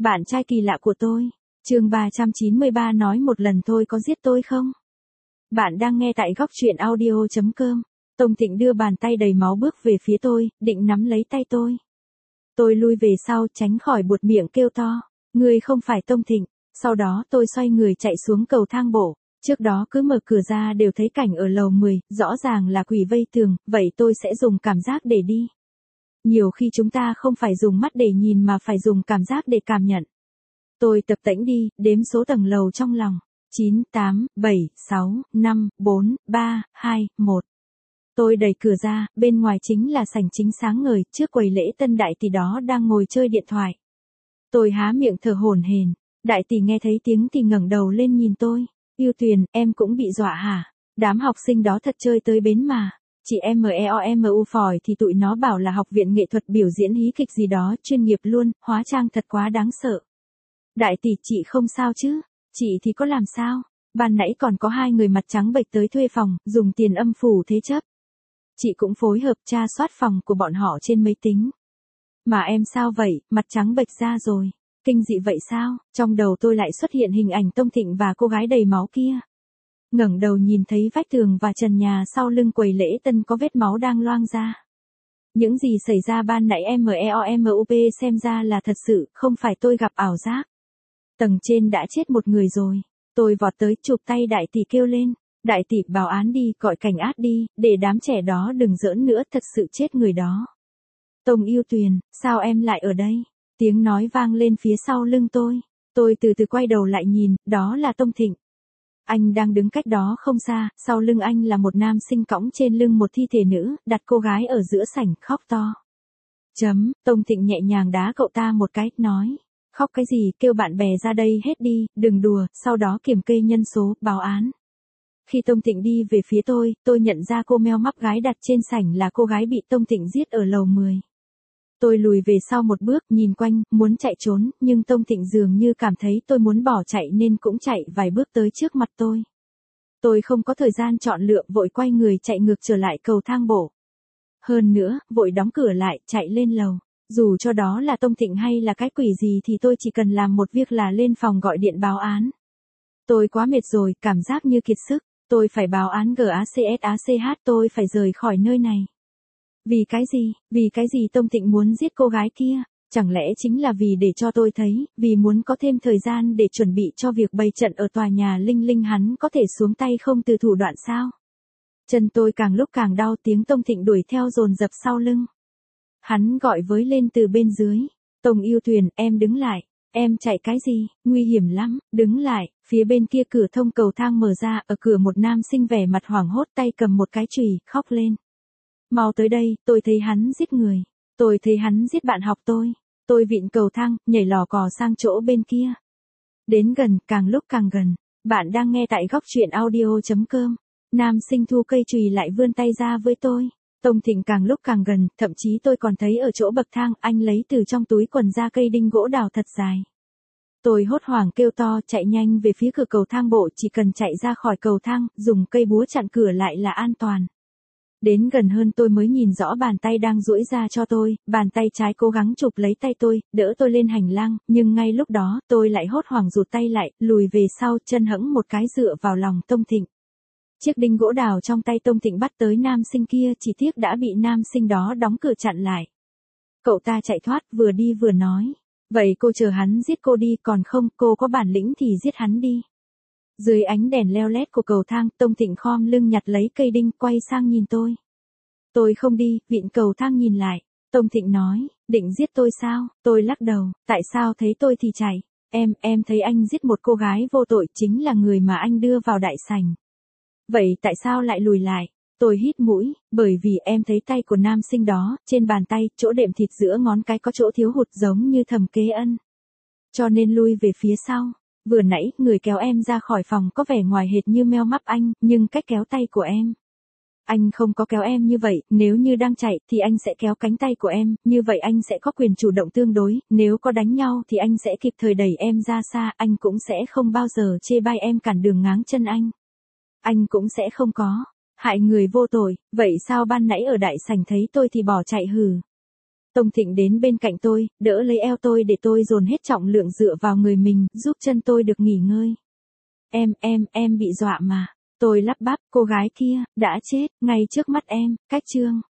Bạn trai kỳ lạ của tôi. Chương 393 nói một lần thôi có giết tôi không? Bạn đang nghe tại góc truyện audio.com. Tông Thịnh đưa bàn tay đầy máu bước về phía tôi, định nắm lấy tay tôi. Tôi lui về sau tránh khỏi buột miệng kêu to. Ngươi không phải Tông Thịnh. Sau đó tôi xoay người chạy xuống cầu thang bộ. Trước đó cứ mở cửa ra đều thấy cảnh ở lầu 10, rõ ràng là quỷ vây tường, vậy tôi sẽ dùng cảm giác để đi. Nhiều khi chúng ta không phải dùng mắt để nhìn mà phải dùng cảm giác để cảm nhận. Tôi tập tễnh đi, đếm số tầng lầu trong lòng. 9, 8, 7, 6, 5, 4, 3, 2, 1. Tôi đẩy cửa ra, bên ngoài chính là sảnh chính sáng ngời, trước quầy lễ tân đại tỷ đó đang ngồi chơi điện thoại. Tôi há miệng thở hổn hển. Đại tỷ nghe thấy tiếng thì ngẩng đầu lên nhìn tôi. Yêu Tuyền, em cũng bị dọa hả? Đám học sinh đó thật chơi tới bến mà. Chị MEOMU phỏi thì tụi nó bảo là học viện nghệ thuật biểu diễn hí kịch gì đó, chuyên nghiệp luôn, hóa trang thật quá đáng sợ. Đại tỷ, chị không sao chứ? Chị thì có làm sao? Ban nãy còn có 2 người mặt trắng bệch tới thuê phòng, dùng tiền âm phủ thế chấp. Chị cũng phối hợp tra soát phòng của bọn họ trên máy tính. Mà em sao vậy, mặt trắng bệch ra rồi. Kinh dị vậy sao? Trong đầu tôi lại xuất hiện hình ảnh Tông Thịnh và cô gái đầy máu kia. Ngẩng đầu nhìn thấy vách tường và trần nhà sau lưng quầy lễ tân có vết máu đang loang ra. Những gì xảy ra ban nãy MEOMUP xem ra là thật sự, không phải tôi gặp ảo giác. Tầng trên đã chết một người rồi. Tôi vọt tới chụp tay đại tỷ kêu lên. Đại tỷ, báo án đi, gọi cảnh át đi, để đám trẻ đó đừng giỡn nữa, thật sự chết người đó. Tông Yêu Tuyền, sao em lại ở đây? Tiếng nói vang lên phía sau lưng tôi. Tôi từ từ quay đầu lại nhìn, đó là Tông Thịnh. Anh đang đứng cách đó không xa, sau lưng anh là một nam sinh cõng trên lưng một thi thể nữ, đặt cô gái ở giữa sảnh, khóc to. Tông Thịnh nhẹ nhàng đá cậu ta một cái, nói. Khóc cái gì, kêu bạn bè ra đây hết đi, đừng đùa, sau đó kiểm kê nhân số, báo án. Khi Tông Thịnh đi về phía tôi nhận ra cô meo mắp gái đặt trên sảnh là cô gái bị Tông Thịnh giết ở lầu 10. Tôi lùi về sau một bước, nhìn quanh, muốn chạy trốn, nhưng Tông Thịnh dường như cảm thấy tôi muốn bỏ chạy nên cũng chạy vài bước tới trước mặt tôi. Tôi không có thời gian chọn lựa, vội quay người chạy ngược trở lại cầu thang bộ. Hơn nữa, vội đóng cửa lại, chạy lên lầu. Dù cho đó là Tông Thịnh hay là cái quỷ gì thì tôi chỉ cần làm một việc là lên phòng gọi điện báo án. Tôi quá mệt rồi, cảm giác như kiệt sức. Tôi phải báo án GACSACH, tôi phải rời khỏi nơi này. Vì cái gì Tông Thịnh muốn giết cô gái kia? Chẳng lẽ chính là vì để cho tôi thấy, vì muốn có thêm thời gian để chuẩn bị cho việc bày trận ở tòa nhà Linh Linh hắn có thể xuống tay không từ thủ đoạn sao? Chân tôi càng lúc càng đau, tiếng Tông Thịnh đuổi theo dồn dập sau lưng. Hắn gọi với lên từ bên dưới. Tông Yêu Tuyền, em đứng lại. Em chạy cái gì, nguy hiểm lắm, đứng lại. Phía bên kia cửa thông cầu thang mở ra, ở cửa một nam sinh vẻ mặt hoảng hốt, tay cầm một cái chùy, khóc lên. Mau tới đây, tôi thấy hắn giết người. Tôi thấy hắn giết bạn học tôi. Tôi vịn cầu thang, nhảy lò cò sang chỗ bên kia. Đến gần, càng lúc càng gần. Bạn đang nghe tại góc truyện audio.com. Nam sinh thu cây chùy lại vươn tay ra với tôi. Tông Thịnh càng lúc càng gần, thậm chí tôi còn thấy ở chỗ bậc thang, anh lấy từ trong túi quần ra cây đinh gỗ đào thật dài. Tôi hốt hoảng kêu to, chạy nhanh về phía cửa cầu thang bộ, chỉ cần chạy ra khỏi cầu thang, dùng cây búa chặn cửa lại là an toàn. Đến gần hơn tôi mới nhìn rõ bàn tay đang duỗi ra cho tôi, bàn tay trái cố gắng chụp lấy tay tôi, đỡ tôi lên hành lang, nhưng ngay lúc đó, tôi lại hốt hoảng rụt tay lại, lùi về sau, chân hẫng một cái dựa vào lòng Tông Thịnh. Chiếc đinh gỗ đào trong tay Tông Thịnh bắt tới nam sinh kia, chỉ tiếc đã bị nam sinh đó đóng cửa chặn lại. Cậu ta chạy thoát, vừa đi vừa nói. Vậy cô chờ hắn giết cô đi, còn không, cô có bản lĩnh thì giết hắn đi. Dưới ánh đèn leo lét của cầu thang, Tông Thịnh khom lưng nhặt lấy cây đinh, quay sang nhìn tôi. Tôi không đi, vịn cầu thang nhìn lại. Tông Thịnh nói, định giết tôi sao? Tôi lắc đầu, tại sao thấy tôi thì chạy? Em thấy anh giết một cô gái vô tội, chính là người mà anh đưa vào đại sảnh. Vậy tại sao lại lùi lại? Tôi hít mũi, bởi vì em thấy tay của nam sinh đó, trên bàn tay, chỗ đệm thịt giữa ngón cái có chỗ thiếu hụt giống như Thẩm Kế Ân. Cho nên lui về phía sau. Vừa nãy, người kéo em ra khỏi phòng có vẻ ngoài hệt như meo mắp anh, nhưng cách kéo tay của em. Anh không có kéo em như vậy, nếu như đang chạy thì anh sẽ kéo cánh tay của em, như vậy anh sẽ có quyền chủ động tương đối, nếu có đánh nhau thì anh sẽ kịp thời đẩy em ra xa, anh cũng sẽ không bao giờ chê bai em cản đường ngáng chân anh. Anh cũng sẽ không có hại người vô tội, vậy sao ban nãy ở đại sảnh thấy tôi thì bỏ chạy hừ? Tông Thịnh đến bên cạnh tôi, đỡ lấy eo tôi để tôi dồn hết trọng lượng dựa vào người mình, giúp chân tôi được nghỉ ngơi. Em bị dọa mà. Tôi lắp bắp, cô gái kia, đã chết, ngay trước mắt em, cách Trương.